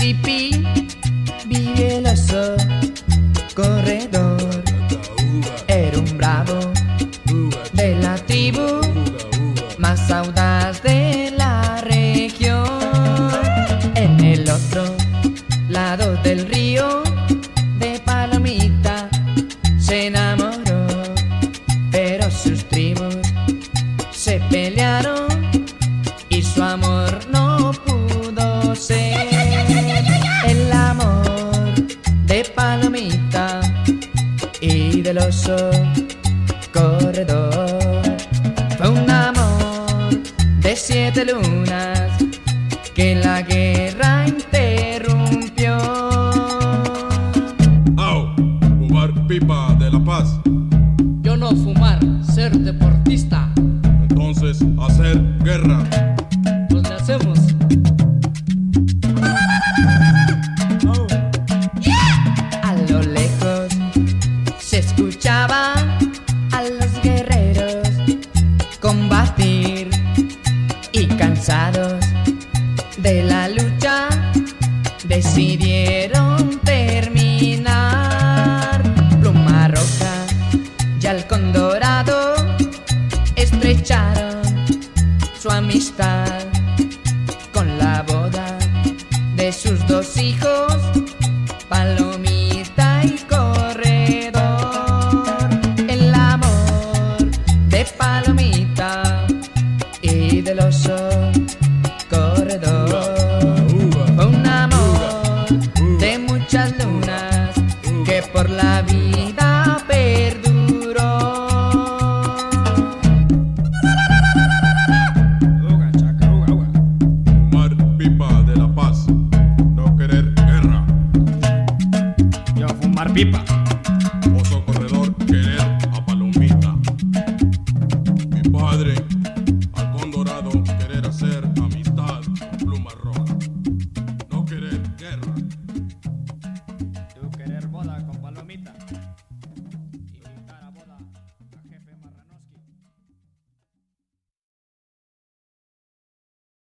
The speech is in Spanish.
Mississippi vive el oso corredor. Era un bravo de la tribu más audaz de la región. En el otro lado del río de Palomita se enamoró, pero sus tribus se pelearon y su amor no pudo ser. El amor de Palomita y del oso corredor fue un amor de 7 lunas que la guerra interrumpió. Au, fumar pipa de la paz. Yo no fumar, ser deportista. Entonces, hacer guerra. Pues le hacemos. A lo lejos se escuchaba a los guerreros combatir, y cansados de la lucha decidieron terminar. Pluma Roja y Halcón Dorado estrecharon su amistad con la boda de sus 2 hijos, Palomita y Corredor. El amor de Palomita y del oso corredor fue un amor de muchas lunas que por la vida perduró. Fumar pipa de la paz. No querer guerra. Yo fumar pipa.